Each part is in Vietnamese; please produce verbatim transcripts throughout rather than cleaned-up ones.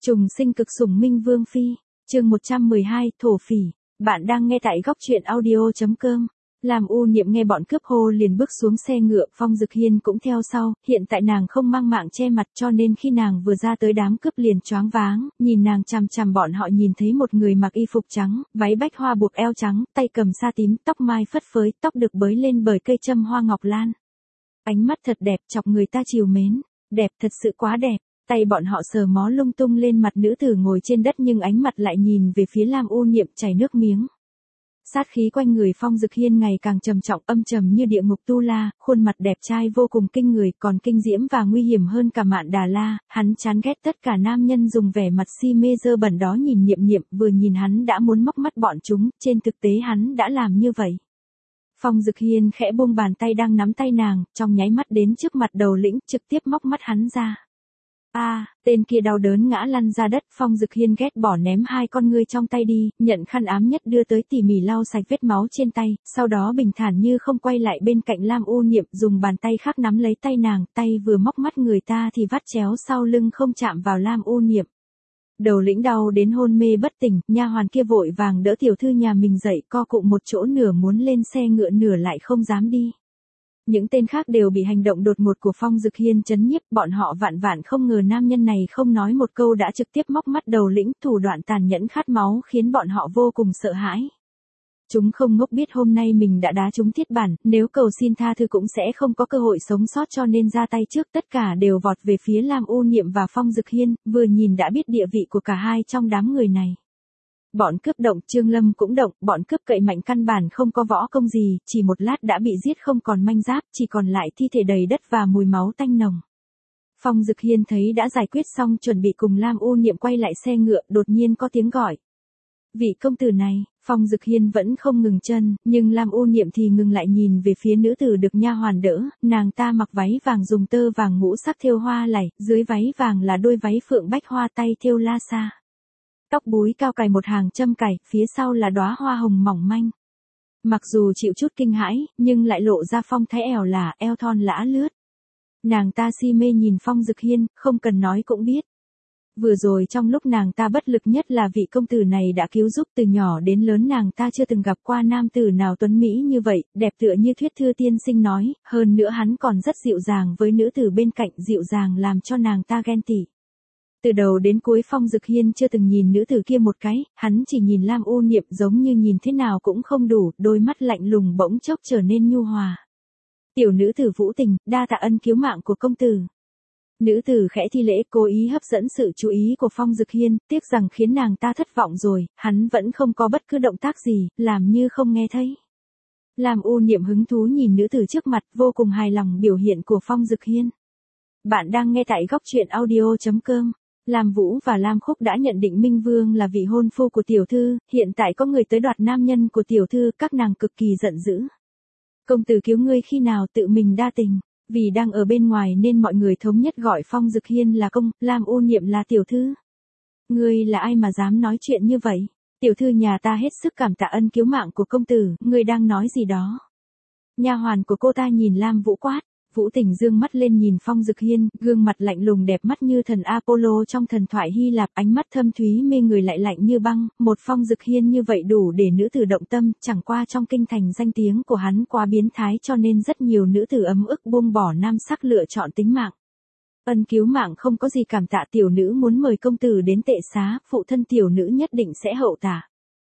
Trùng sinh cực sủng Minh Vương Phi, chương một trăm mười hai, thổ phỉ, bạn đang nghe tại góc truyện audio.com. Làm U Niệm nghe bọn cướp hô liền bước xuống xe ngựa, Phong Dực Hiên cũng theo sau, hiện tại nàng không mang mạng che mặt cho nên khi nàng vừa ra tới đám cướp liền choáng váng, nhìn nàng chằm chằm bọn họ nhìn thấy một người mặc y phục trắng, váy bách hoa buộc eo trắng, tay cầm sa tím, tóc mai phất phới, tóc được bới lên bởi cây châm hoa ngọc lan. Ánh mắt thật đẹp chọc người ta trìu mến, đẹp thật sự quá đẹp. Tay bọn họ sờ mó lung tung lên mặt nữ tử ngồi trên đất nhưng ánh mặt lại nhìn về phía Lam U Niệm chảy nước miếng. Sát khí quanh người Phong Dực Hiên ngày càng trầm trọng âm trầm như địa ngục tu la, khuôn mặt đẹp trai vô cùng kinh người còn kinh diễm và nguy hiểm hơn cả Mạn Đà La, hắn chán ghét tất cả nam nhân dùng vẻ mặt si mê dơ bẩn đó nhìn Niệm Niệm, vừa nhìn hắn đã muốn móc mắt bọn chúng, trên thực tế hắn đã làm như vậy. Phong Dực Hiên khẽ buông bàn tay đang nắm tay nàng, trong nháy mắt đến trước mặt đầu lĩnh, trực tiếp móc mắt hắn ra. A, à, tên kia đau đớn ngã lăn ra đất, Phong Dực Hiên ghét bỏ ném hai con ngươi trong tay đi, nhận khăn ám nhất đưa tới tỉ mỉ lau sạch vết máu trên tay, sau đó bình thản như không quay lại bên cạnh Lam U Niệm, dùng bàn tay khác nắm lấy tay nàng, tay vừa móc mắt người ta thì vắt chéo sau lưng không chạm vào Lam U Niệm. Đầu lĩnh đau đến hôn mê bất tỉnh, nha hoàn kia vội vàng đỡ tiểu thư nhà mình dậy, co cụm một chỗ nửa muốn lên xe ngựa nửa lại không dám đi. Những tên khác đều bị hành động đột ngột của Phong Dực Hiên chấn nhiếp, bọn họ vạn vạn không ngờ nam nhân này không nói một câu đã trực tiếp móc mắt đầu lĩnh, thủ đoạn tàn nhẫn khát máu khiến bọn họ vô cùng sợ hãi. Chúng không ngốc biết hôm nay mình đã đá trúng thiết bản, nếu cầu xin tha thứ cũng sẽ không có cơ hội sống sót cho nên ra tay trước, tất cả đều vọt về phía Lam U Niệm và Phong Dực Hiên, vừa nhìn đã biết địa vị của cả hai trong đám người này. Bọn cướp động, Trương Lâm cũng động, bọn cướp cậy mạnh căn bản không có võ công gì, chỉ một lát đã bị giết không còn manh giáp, chỉ còn lại thi thể đầy đất và mùi máu tanh nồng. Phong Dực Hiên thấy đã giải quyết xong chuẩn bị cùng Lam U Niệm quay lại xe ngựa, đột nhiên có tiếng gọi. Vị công tử này, Phong Dực Hiên vẫn không ngừng chân, nhưng Lam U Niệm thì ngừng lại nhìn về phía nữ tử được nha hoàn đỡ, nàng ta mặc váy vàng dùng tơ vàng ngũ sắc thêu hoa lảy, dưới váy vàng là đôi váy phượng bách hoa tay thêu la sa. Tóc búi cao cài một hàng châm cài, phía sau là đóa hoa hồng mỏng manh. Mặc dù chịu chút kinh hãi, nhưng lại lộ ra phong thái ẻo lả, eo thon lả lướt. Nàng ta si mê nhìn Phong Dực Hiên, không cần nói cũng biết. Vừa rồi trong lúc nàng ta bất lực nhất là vị công tử này đã cứu giúp, từ nhỏ đến lớn nàng ta chưa từng gặp qua nam tử nào tuấn mỹ như vậy, đẹp tựa như thuyết thư tiên sinh nói, hơn nữa hắn còn rất dịu dàng với nữ tử bên cạnh, dịu dàng làm cho nàng ta ghen tị. Từ đầu đến cuối Phong Dực Hiên chưa từng nhìn nữ tử kia một cái, hắn chỉ nhìn Lam U Niệm giống như nhìn thế nào cũng không đủ, đôi mắt lạnh lùng bỗng chốc trở nên nhu hòa. Tiểu nữ tử Vũ Tình, đa tạ ân cứu mạng của công tử. Nữ tử khẽ thi lễ cố ý hấp dẫn sự chú ý của Phong Dực Hiên, tiếc rằng khiến nàng ta thất vọng rồi, hắn vẫn không có bất cứ động tác gì, làm như không nghe thấy. Lam U Niệm hứng thú nhìn nữ tử trước mặt, vô cùng hài lòng biểu hiện của Phong Dực Hiên. Bạn đang nghe tại góc truyện audio.com. Lam Vũ và Lam Khúc đã nhận định Minh Vương là vị hôn phu của tiểu thư, hiện tại có người tới đoạt nam nhân của tiểu thư, các nàng cực kỳ giận dữ. Công tử cứu ngươi khi nào tự mình đa tình, vì đang ở bên ngoài nên mọi người thống nhất gọi Phong Dực Hiên là công, Lam U Niệm là tiểu thư. Ngươi là ai mà dám nói chuyện như vậy? Tiểu thư nhà ta hết sức cảm tạ ân cứu mạng của công tử, ngươi đang nói gì đó? Nha hoàn của cô ta nhìn Lam Vũ quát. Vũ Tình dương mắt lên nhìn Phong Dực Hiên, gương mặt lạnh lùng đẹp mắt như thần Apollo trong thần thoại Hy Lạp, ánh mắt thâm thúy mê người lại lạnh như băng, một Phong Dực Hiên như vậy đủ để nữ tử động tâm, chẳng qua trong kinh thành danh tiếng của hắn quá biến thái cho nên rất nhiều nữ tử ấm ức buông bỏ nam sắc lựa chọn tính mạng. Ân cứu mạng không có gì cảm tạ, tiểu nữ muốn mời công tử đến tệ xá, phụ thân tiểu nữ nhất định sẽ hậu tạ.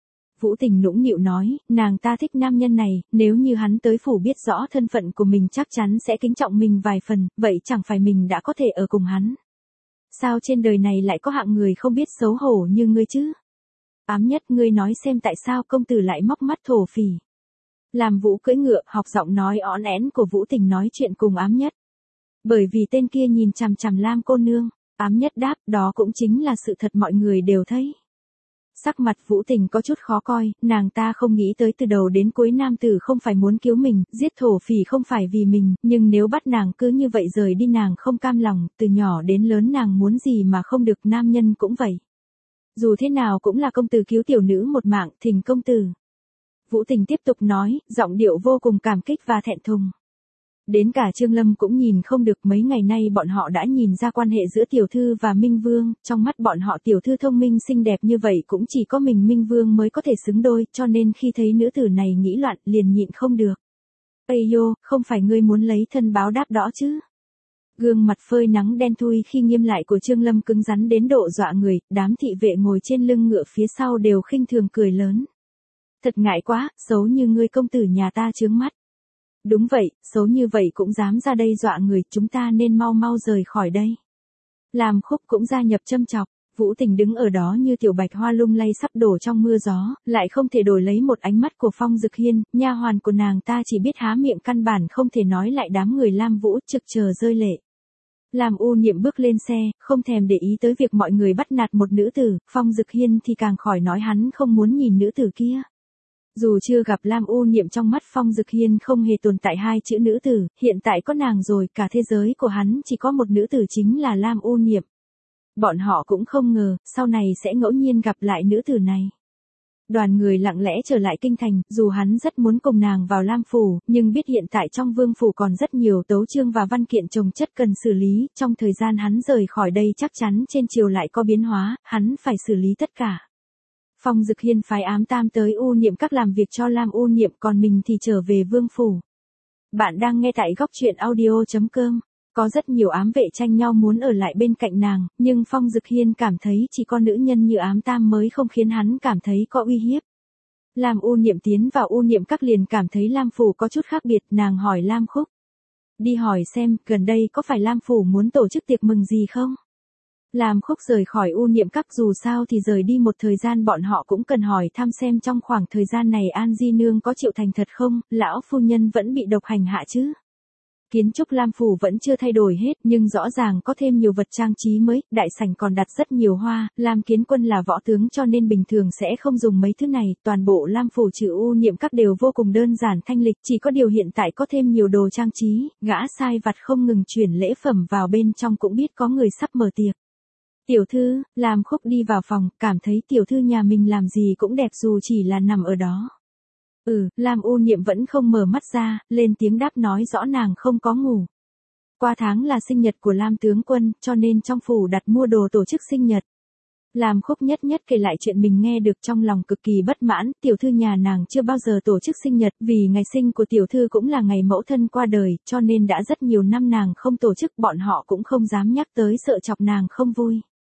Vũ Tình nũng nịu nói, nàng ta thích nam nhân này, nếu như hắn tới phủ biết rõ thân phận của mình chắc chắn sẽ kính trọng mình vài phần, vậy chẳng phải mình đã có thể ở cùng hắn. Sao trên đời này lại có hạng người không biết xấu hổ như ngươi chứ? Ám Nhất, ngươi nói xem tại sao công tử lại móc mắt thổ phỉ. Làm Vũ cưỡi ngựa, học giọng nói ón én của Vũ Tình nói chuyện cùng Ám Nhất. Bởi vì tên kia nhìn chằm chằm Lam cô nương, Ám Nhất đáp, đó cũng chính là sự thật mọi người đều thấy. Sắc mặt Vũ Tình có chút khó coi, nàng ta không nghĩ tới từ đầu đến cuối nam tử không phải muốn cứu mình, giết thổ phỉ không phải vì mình, nhưng nếu bắt nàng cứ như vậy rời đi nàng không cam lòng, từ nhỏ đến lớn nàng muốn gì mà không được, nam nhân cũng vậy. Dù thế nào cũng là công tử cứu tiểu nữ một mạng, thỉnh công tử. Vũ Tình tiếp tục nói, giọng điệu vô cùng cảm kích và thẹn thùng. Đến cả Trương Lâm cũng nhìn không được, mấy ngày nay bọn họ đã nhìn ra quan hệ giữa tiểu thư và Minh Vương, trong mắt bọn họ tiểu thư thông minh xinh đẹp như vậy cũng chỉ có mình Minh Vương mới có thể xứng đôi, cho nên khi thấy nữ tử này nghĩ loạn liền nhịn không được. Ây yo, không phải ngươi muốn lấy thân báo đáp đó chứ? Gương mặt phơi nắng đen thui khi nghiêm lại của Trương Lâm cứng rắn đến độ dọa người, đám thị vệ ngồi trên lưng ngựa phía sau đều khinh thường cười lớn. Thật ngại quá, xấu như ngươi công tử nhà ta chướng mắt. Đúng vậy, xấu như vậy cũng dám ra đây dọa người, chúng ta nên mau mau rời khỏi đây. Lam Khúc cũng gia nhập châm chọc, Vũ Tình đứng ở đó như tiểu bạch hoa lung lay sắp đổ trong mưa gió, lại không thể đổi lấy một ánh mắt của Phong Dực Hiên, nha hoàn của nàng ta chỉ biết há miệng căn bản không thể nói lại đám người Lam Vũ trực chờ rơi lệ. Lam U Niệm bước lên xe, không thèm để ý tới việc mọi người bắt nạt một nữ tử, Phong Dực Hiên thì càng khỏi nói hắn không muốn nhìn nữ tử kia. Dù chưa gặp Lam U Niệm, trong mắt Phong Dực Hiên không hề tồn tại hai chữ nữ tử, hiện tại có nàng rồi, cả thế giới của hắn chỉ có một nữ tử chính là Lam U Niệm. Bọn họ cũng không ngờ, sau này sẽ ngẫu nhiên gặp lại nữ tử này. Đoàn người lặng lẽ trở lại kinh thành, dù hắn rất muốn cùng nàng vào Lam Phủ, nhưng biết hiện tại trong Vương Phủ còn rất nhiều tấu chương và văn kiện chồng chất cần xử lý, trong thời gian hắn rời khỏi đây chắc chắn trên triều lại có biến hóa, hắn phải xử lý tất cả. Phong Dực Hiên phái ám tam tới U Niệm các làm việc cho Lam U Niệm, còn mình thì trở về Vương Phủ. Bạn đang nghe tại góc truyện audio chấm com. Có rất nhiều ám vệ tranh nhau muốn ở lại bên cạnh nàng, nhưng Phong Dực Hiên cảm thấy chỉ có nữ nhân như ám tam mới không khiến hắn cảm thấy có uy hiếp. Lam U Niệm tiến vào U Niệm các liền cảm thấy Lam Phủ có chút khác biệt, nàng hỏi Lam Khúc. Đi hỏi xem, gần đây có phải Lam Phủ muốn tổ chức tiệc mừng gì không? Lam Khúc rời khỏi U Niệm các, dù sao thì rời đi một thời gian bọn họ cũng cần hỏi thăm xem trong khoảng thời gian này An Di Nương có chịu thành thật không, lão phu nhân vẫn bị độc hành hạ chứ. Kiến trúc Lam Phủ vẫn chưa thay đổi hết, nhưng rõ ràng có thêm nhiều vật trang trí mới, đại sảnh còn đặt rất nhiều hoa, Lam Kiến Quân là võ tướng cho nên bình thường sẽ không dùng mấy thứ này, toàn bộ Lam Phủ trừ U Niệm các đều vô cùng đơn giản thanh lịch, chỉ có điều hiện tại có thêm nhiều đồ trang trí, gã sai vặt không ngừng chuyển lễ phẩm vào bên trong cũng biết có người sắp mở tiệc. Tiểu thư, Lam Khúc đi vào phòng, cảm thấy tiểu thư nhà mình làm gì cũng đẹp dù chỉ là nằm ở đó. Ừ, Lam U Niệm vẫn không mở mắt ra, lên tiếng đáp nói rõ nàng không có ngủ. Qua tháng là sinh nhật của Lam tướng quân, cho nên trong phủ đặt mua đồ tổ chức sinh nhật. Lam Khúc nhất nhất kể lại chuyện mình nghe được, trong lòng cực kỳ bất mãn, tiểu thư nhà nàng chưa bao giờ tổ chức sinh nhật, vì ngày sinh của tiểu thư cũng là ngày mẫu thân qua đời, cho nên đã rất nhiều năm nàng không tổ chức, bọn họ cũng không dám nhắc tới sợ chọc nàng không vui.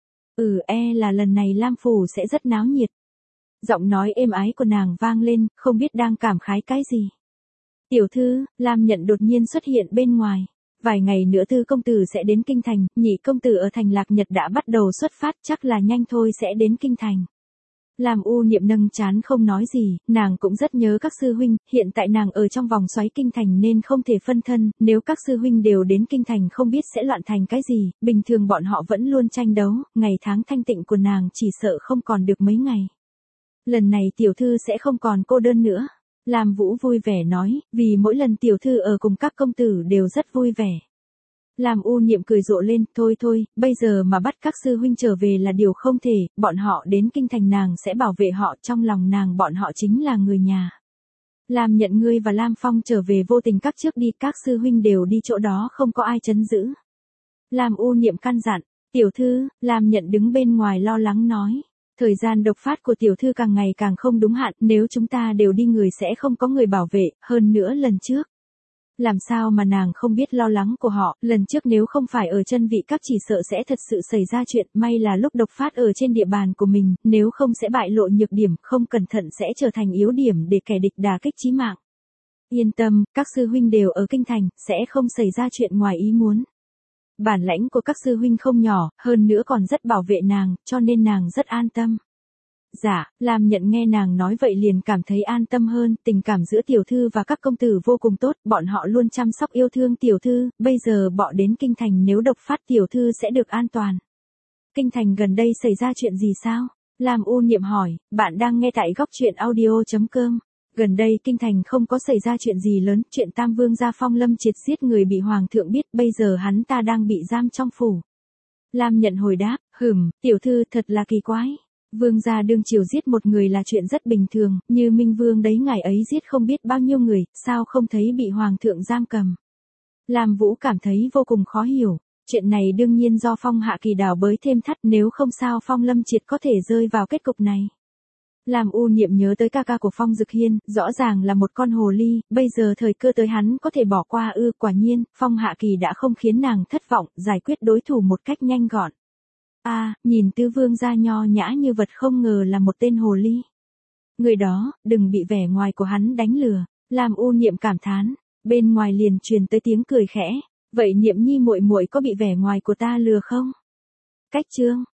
Ừ, e là lần này Lam Phủ sẽ rất náo nhiệt. Giọng nói êm ái của nàng vang lên, không biết đang cảm khái cái gì. Tiểu thư, Lam Nhận đột nhiên xuất hiện bên ngoài. Vài ngày nữa Tư công tử sẽ đến kinh thành, nhị công tử ở thành Lạc Nhật đã bắt đầu xuất phát, chắc là nhanh thôi sẽ đến kinh thành. Lam U Niệm nâng trán không nói gì, nàng cũng rất nhớ các sư huynh, hiện tại nàng ở trong vòng xoáy kinh thành nên không thể phân thân, nếu các sư huynh đều đến kinh thành không biết sẽ loạn thành cái gì, bình thường bọn họ vẫn luôn tranh đấu, ngày tháng thanh tịnh của nàng chỉ sợ không còn được mấy ngày. Lần này tiểu thư sẽ không còn cô đơn nữa. Lam Vũ vui vẻ nói, vì mỗi lần tiểu thư ở cùng các công tử đều rất vui vẻ. Lam U Niệm cười rộ lên, thôi thôi, bây giờ mà bắt các sư huynh trở về là điều không thể, bọn họ đến kinh thành nàng sẽ bảo vệ họ, trong lòng nàng bọn họ chính là người nhà. Lam Nhận ngươi và Lam Phong trở về vô tình các trước đi, các sư huynh đều đi chỗ đó không có ai trấn giữ. Lam U Niệm căn dặn, tiểu thư, Lam Nhận đứng bên ngoài lo lắng nói. Thời gian độc phát của tiểu thư càng ngày càng không đúng hạn, nếu chúng ta đều đi người sẽ không có người bảo vệ, hơn nữa lần trước. Làm sao mà nàng không biết lo lắng của họ, lần trước nếu không phải ở chân vị các chỉ sợ sẽ thật sự xảy ra chuyện, may là lúc độc phát ở trên địa bàn của mình, nếu không sẽ bại lộ nhược điểm, không cẩn thận sẽ trở thành yếu điểm để kẻ địch đả kích chí mạng. Yên tâm, các sư huynh đều ở kinh thành, sẽ không xảy ra chuyện ngoài ý muốn. Bản lãnh của các sư huynh không nhỏ, hơn nữa còn rất bảo vệ nàng, cho nên nàng rất an tâm. Dạ, Lam Nhận nghe nàng nói vậy liền cảm thấy an tâm hơn, tình cảm giữa tiểu thư và các công tử vô cùng tốt, bọn họ luôn chăm sóc yêu thương tiểu thư, bây giờ bỏ đến kinh thành nếu độc phát tiểu thư sẽ được an toàn. Kinh thành gần đây xảy ra chuyện gì sao? Lam U Niệm hỏi, bạn đang nghe tại góc truyện audio chấm com. Gần đây kinh thành không có xảy ra chuyện gì lớn, chuyện Tam Vương gia Phong Lâm triệt giết người bị hoàng thượng biết, bây giờ hắn ta đang bị giam trong phủ. Lam Nhận hồi đáp, hừm, tiểu thư thật là kỳ quái. Vương gia đương triều giết một người là chuyện rất bình thường, như Minh Vương đấy ngài ấy giết không biết bao nhiêu người, sao không thấy bị hoàng thượng giam cầm. Lam Vũ cảm thấy vô cùng khó hiểu. Chuyện này đương nhiên do Phong Hạ Kỳ đào bới thêm thắt, nếu không sao Phong Lâm Triệt có thể rơi vào kết cục này. Lam U Niệm nhớ tới ca ca của Phong Dực Hiên, rõ ràng là một con hồ ly, bây giờ thời cơ tới hắn có thể bỏ qua ư. Quả nhiên, Phong Hạ Kỳ đã không khiến nàng thất vọng, giải quyết đối thủ một cách nhanh gọn. A, à, nhìn Tứ Vương gia nho nhã như vật, không ngờ là một tên hồ ly. Người đó, đừng bị vẻ ngoài của hắn đánh lừa. Lam U Niệm cảm thán, bên ngoài liền truyền tới tiếng cười khẽ. Vậy Niệm Nhi muội muội có bị vẻ ngoài của ta lừa không? Cách chương